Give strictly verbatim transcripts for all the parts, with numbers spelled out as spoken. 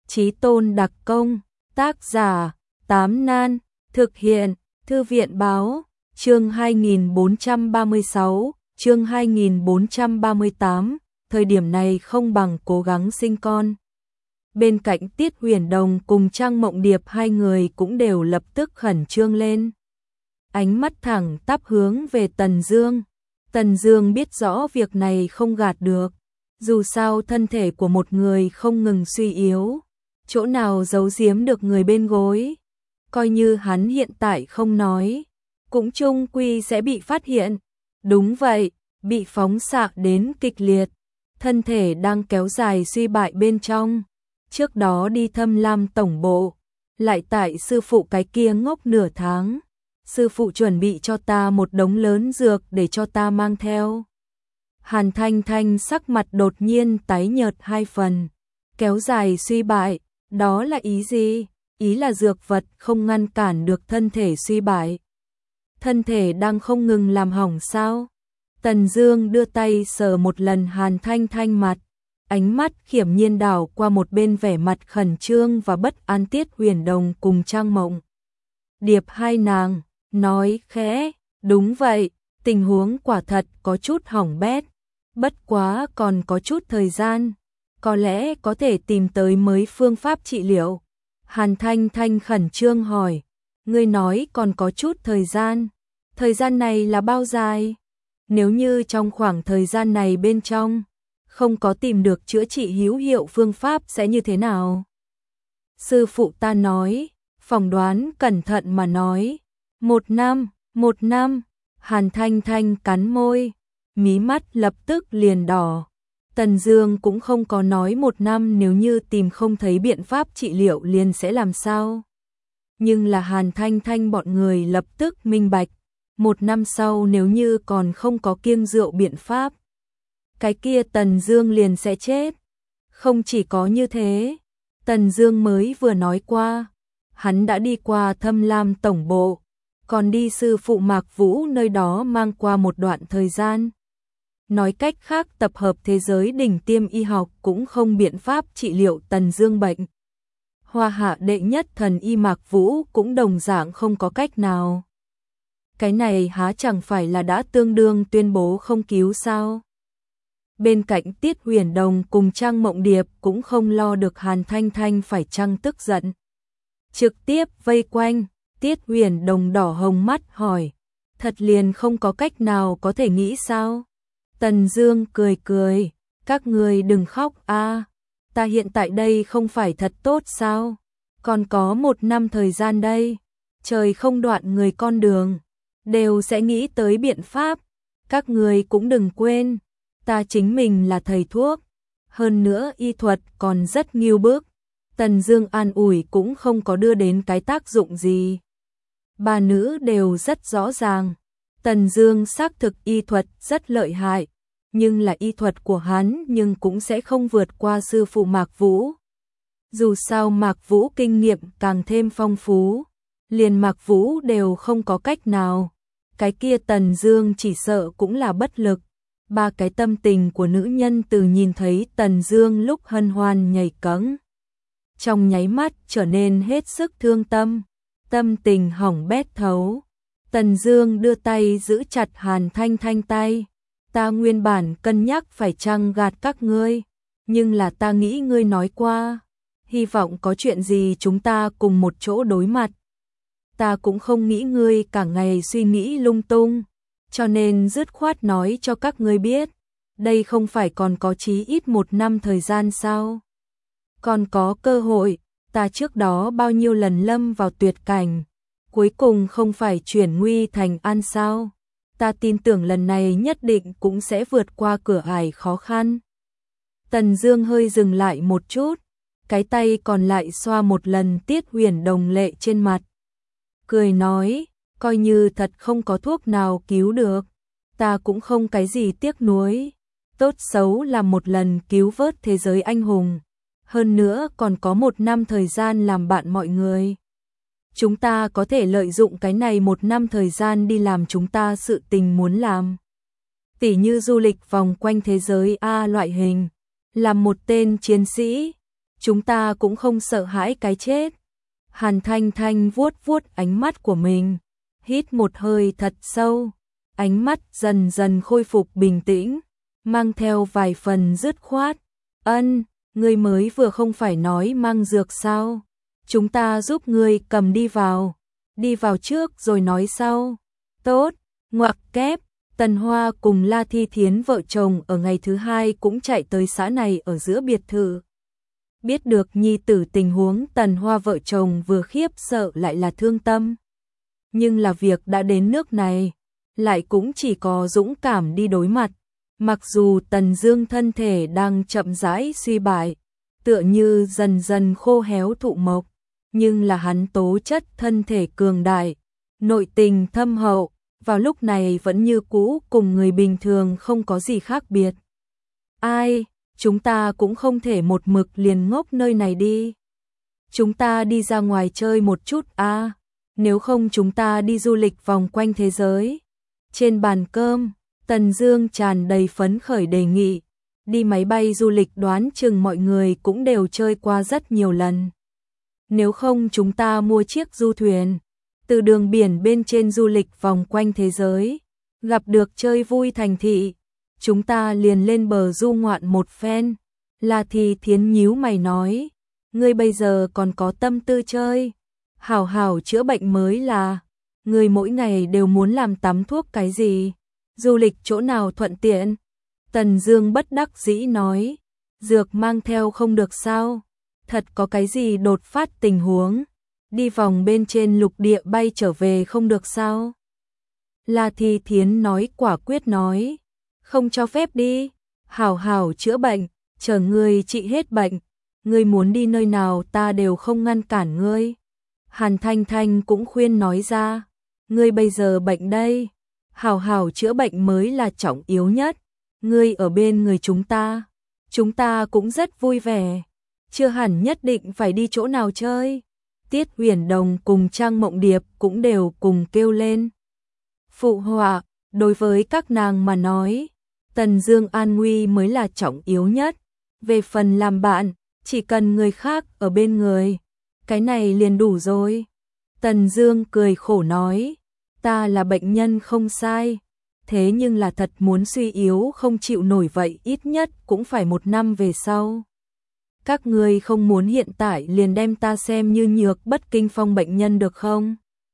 Chí tôn đặc công, tác giả, Tám Nan, thực hiện, Thư viện báo, chương hai nghìn bốn trăm ba mươi sáu, chương hai nghìn bốn trăm ba mươi tám, thời điểm này không bằng cố gắng sinh con. Bên cạnh Tiết Huyền Đồng cùng Trang Mộng Điệp hai người cũng đều lập tức khẩn trương lên. Ánh mắt thẳng tắp hướng về Tần Dương. Tần Dương biết rõ việc này không gạt được. Dù sao thân thể của một người không ngừng suy yếu, chỗ nào giấu giếm được người bên gối. Coi như hắn hiện tại không nói, cũng chung quy sẽ bị phát hiện. Đúng vậy, bị phóng xạ đến kịch liệt, thân thể đang kéo dài suy bại bên trong. Trước đó đi Thâm Lam tổng bộ, lại tại sư phụ cái kia ngốc nửa tháng. Sư phụ chuẩn bị cho ta một đống lớn dược để cho ta mang theo. Hàn Thanh Thanh sắc mặt đột nhiên tái nhợt hai phần. Kéo dài suy bại, đó là ý gì? Ý là dược vật không ngăn cản được thân thể suy bại. Thân thể đang không ngừng làm hỏng sao? Tần Dương đưa tay sờ một lần Hàn Thanh Thanh mặt, ánh mắt khiểm nhiên đảo qua một bên vẻ mặt khẩn trương và bất an Tiết Huyền Đồng cùng Trang Mộng Điệp hai nàng, nói khẽ, đúng vậy, tình huống quả thật có chút hỏng bét, bất quá còn có chút thời gian, có lẽ có thể tìm tới mới phương pháp trị liệu. Hàn Thanh Thanh khẩn trương hỏi, ngươi nói còn có chút thời gian, thời gian này là bao dài? Nếu như trong khoảng thời gian này bên trong không có tìm được chữa trị hữu hiệu phương pháp sẽ như thế nào? Sư phụ ta nói, phỏng đoán cẩn thận mà nói, một năm, một năm. Hàn Thanh Thanh cắn môi, mí mắt lập tức liền đỏ. Tần Dương cũng không có nói một năm nếu như tìm không thấy biện pháp trị liệu liền sẽ làm sao. Nhưng là Hàn Thanh Thanh bọn người lập tức minh bạch, một năm sau nếu như còn không có kiêng rượu biện pháp, cái kia Tần Dương liền sẽ chết. Không chỉ có như thế, Tần Dương mới vừa nói qua, hắn đã đi qua Thâm Lam tổng bộ, còn đi sư phụ Mạc Vũ nơi đó mang qua một đoạn thời gian. Nói cách khác tập hợp thế giới đỉnh tiêm y học cũng không biện pháp trị liệu Tần Dương bệnh. Hoa hạ đệ nhất thần y Mạc Vũ cũng đồng dạng không có cách nào. Cái này há chẳng phải là đã tương đương tuyên bố không cứu sao? Bên cạnh Tiết Huyền Đồng cùng Trang Mộng Điệp cũng không lo được Hàn Thanh Thanh phải chăng tức giận. Trực tiếp vây quanh, Tiết Huyền Đồng đỏ hồng mắt hỏi, thật liền không có cách nào có thể nghĩ sao? Tần Dương cười cười, các người đừng khóc a, à, ta hiện tại đây không phải thật tốt sao? Còn có một năm thời gian đây, trời không đoạn người con đường, đều sẽ nghĩ tới biện pháp. Các người cũng đừng quên, ta chính mình là thầy thuốc, hơn nữa y thuật còn rất nghiêu bức. Tần Dương an ủi cũng không có đưa đến cái tác dụng gì. Ba nữ đều rất rõ ràng, Tần Dương xác thực y thuật rất lợi hại, nhưng là y thuật của hắn nhưng cũng sẽ không vượt qua sư phụ Mạc Vũ. Dù sao Mạc Vũ kinh nghiệm càng thêm phong phú, liền Mạc Vũ đều không có cách nào, cái kia Tần Dương chỉ sợ cũng là bất lực. Ba cái tâm tình của nữ nhân từ nhìn thấy Tần Dương lúc hân hoan nhảy cẫng, trong nháy mắt trở nên hết sức thương tâm, tâm tình hỏng bét thấu. Tần Dương đưa tay giữ chặt Hàn Thanh Thanh tay, ta nguyên bản cân nhắc phải chăng gạt các ngươi, nhưng là ta nghĩ ngươi nói qua, hy vọng có chuyện gì chúng ta cùng một chỗ đối mặt. Ta cũng không nghĩ ngươi cả ngày suy nghĩ lung tung, cho nên dứt khoát nói cho các ngươi biết, đây không phải còn có chí ít một năm thời gian sao? Còn có cơ hội, ta trước đó bao nhiêu lần lâm vào tuyệt cảnh, cuối cùng không phải chuyển nguy thành an sao? Ta tin tưởng lần này nhất định cũng sẽ vượt qua cửa ải khó khăn. Tần Dương hơi dừng lại một chút, cái tay còn lại xoa một lần Tiết Huyền Đồng lệ trên mặt, cười nói, coi như thật không có thuốc nào cứu được, ta cũng không cái gì tiếc nuối, tốt xấu là một lần cứu vớt thế giới anh hùng, hơn nữa còn có một năm thời gian làm bạn mọi người. Chúng ta có thể lợi dụng cái này một năm thời gian đi làm chúng ta sự tình muốn làm. Tỉ như du lịch vòng quanh thế giới A loại hình, làm một tên chiến sĩ, chúng ta cũng không sợ hãi cái chết. Hàn Thanh Thanh vuốt vuốt ánh mắt của mình, hít một hơi thật sâu, ánh mắt dần dần khôi phục bình tĩnh, mang theo vài phần dứt khoát. Ân, ngươi mới vừa không phải nói mang dược sao? Chúng ta giúp ngươi cầm đi vào, đi vào trước rồi nói sau. Tốt, ngoặc kép, Tần Hoa cùng La Thi Thiến vợ chồng ở ngày thứ hai cũng chạy tới xã này ở giữa biệt thự. Biết được nhi tử tình huống, Tần Hoa vợ chồng vừa khiếp sợ lại là thương tâm. Nhưng là việc đã đến nước này, lại cũng chỉ có dũng cảm đi đối mặt. Mặc dù Tần Dương thân thể đang chậm rãi suy bại, tựa như dần dần khô héo thụ mộc, nhưng là hắn tố chất thân thể cường đại, nội tình thâm hậu, vào lúc này vẫn như cũ cùng người bình thường không có gì khác biệt. Ai, chúng ta cũng không thể một mực liền ngốc nơi này đi. Chúng ta đi ra ngoài chơi một chút a, à, nếu không chúng ta đi du lịch vòng quanh thế giới. Trên bàn cơm, Tần Dương tràn đầy phấn khởi đề nghị, đi máy bay du lịch đoán chừng mọi người cũng đều chơi qua rất nhiều lần. Nếu không chúng ta mua chiếc du thuyền, từ đường biển bên trên du lịch vòng quanh thế giới, gặp được chơi vui thành thị, chúng ta liền lên bờ du ngoạn một phen. La Thi Thiến nhíu mày nói, ngươi bây giờ còn có tâm tư chơi, hảo hảo chữa bệnh mới là, ngươi mỗi ngày đều muốn làm tắm thuốc cái gì, du lịch chỗ nào thuận tiện. Tần Dương bất đắc dĩ nói, dược mang theo không được sao, thật có cái gì đột phát tình huống, đi vòng bên trên lục địa bay trở về không được sao? La Thi Thiến nói quả quyết nói, không cho phép đi, hảo hảo chữa bệnh, chờ ngươi trị hết bệnh, ngươi muốn đi nơi nào ta đều không ngăn cản ngươi. Hàn Thanh Thanh cũng khuyên nói ra, ngươi bây giờ bệnh đây, hảo hảo chữa bệnh mới là trọng yếu nhất, ngươi ở bên người chúng ta, chúng ta cũng rất vui vẻ, chưa hẳn nhất định phải đi chỗ nào chơi. Tiết Huyền Đồng cùng Trang Mộng Điệp cũng đều cùng kêu lên phụ họa, đối với các nàng mà nói, Tần Dương an nguy mới là trọng yếu nhất, về phần làm bạn, chỉ cần người khác ở bên người, cái này liền đủ rồi. Tần Dương cười khổ nói, ta là bệnh nhân không sai, thế nhưng là thật muốn suy yếu không chịu nổi vậy ít nhất cũng phải một năm về sau. Các ngươi không muốn hiện tại liền đem ta xem như nhược bất kinh phong bệnh nhân được không?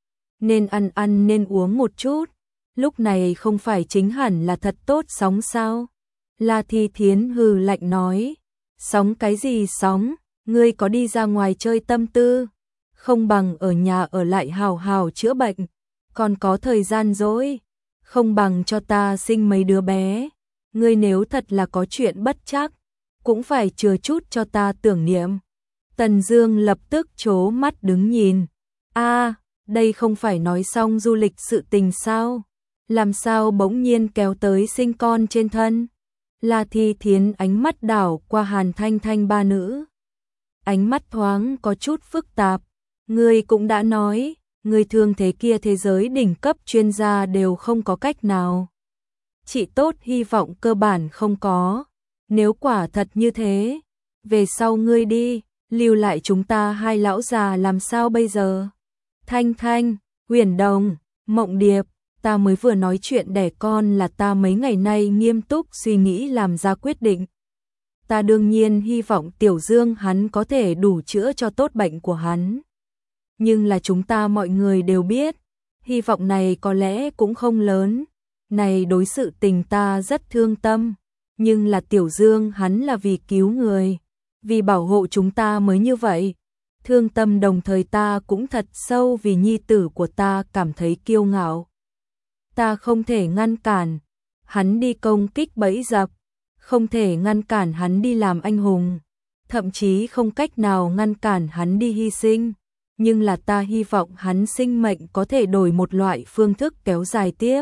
Nên ăn ăn nên uống một chút, lúc này không phải chính hẳn là thật tốt sóng sao? La Thi Thiến hừ lạnh nói, sóng cái gì sóng, ngươi có đi ra ngoài chơi tâm tư, không bằng ở nhà ở lại hào hào chữa bệnh, còn có thời gian dỗi, không bằng cho ta sinh mấy đứa bé, ngươi nếu thật là có chuyện bất trắc, cũng phải chừa chút cho ta tưởng niệm. Tần Dương lập tức trố mắt đứng nhìn, a, đây không phải nói xong du lịch sự tình sao, làm sao bỗng nhiên kéo tới sinh con trên thân. La Thi Thiến ánh mắt đảo qua Hàn Thanh Thanh ba nữ, ánh mắt thoáng có chút phức tạp, ngươi cũng đã nói, ngươi thương thế kia thế giới đỉnh cấp chuyên gia đều không có cách nào. Chị tốt hy vọng cơ bản không có, nếu quả thật như thế, về sau ngươi đi, lưu lại chúng ta hai lão già làm sao bây giờ? Thanh Thanh, Huyền Đồng, Mộng Điệp, ta mới vừa nói chuyện đẻ con là ta mấy ngày nay nghiêm túc suy nghĩ làm ra quyết định. Ta đương nhiên hy vọng Tiểu Dương hắn có thể đủ chữa cho tốt bệnh của hắn. Nhưng là chúng ta mọi người đều biết, hy vọng này có lẽ cũng không lớn. Này đối sự tình ta rất thương tâm, nhưng là Tiểu Dương hắn là vì cứu người, vì bảo hộ chúng ta mới như vậy. Thương tâm đồng thời ta cũng thật sâu vì nhi tử của ta cảm thấy kiêu ngạo. Ta không thể ngăn cản hắn đi công kích bẫy dập, không thể ngăn cản hắn đi làm anh hùng, thậm chí không cách nào ngăn cản hắn đi hy sinh, nhưng là ta hy vọng hắn sinh mệnh có thể đổi một loại phương thức kéo dài tiếp.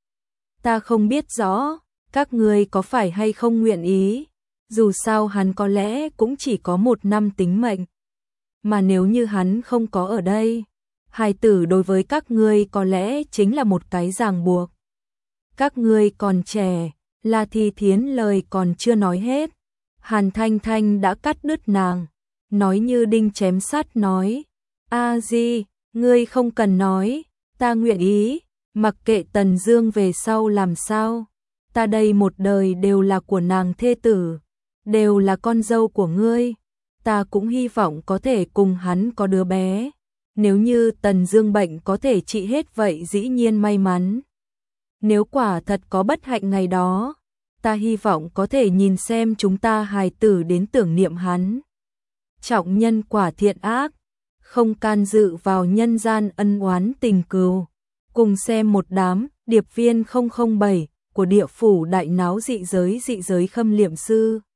Ta không biết rõ, các ngươi có phải hay không nguyện ý, dù sao hắn có lẽ cũng chỉ có một năm tính mệnh. Mà nếu như hắn không có ở đây, hài tử đối với các ngươi có lẽ chính là một cái ràng buộc. Các ngươi còn trẻ, La Thi Thiến lời còn chưa nói hết, Hàn Thanh Thanh đã cắt đứt nàng. nói như đinh chém sắt nói, A Di, ngươi không cần nói, ta nguyện ý, mặc kệ Tần Dương về sau làm sao, ta đây một đời đều là của nàng thê tử, đều là con dâu của ngươi, ta cũng hy vọng có thể cùng hắn có đứa bé. Nếu như Tần Dương bệnh có thể trị hết vậy dĩ nhiên may mắn. Nếu quả thật có bất hạnh ngày đó, ta hy vọng có thể nhìn xem chúng ta hài tử đến tưởng niệm hắn. Trọng nhân quả thiện ác, không can dự vào nhân gian ân oán tình cừu. Cùng xem một đám điệp viên không không bảy của địa phủ đại náo dị giới dị giới khâm liệm sư.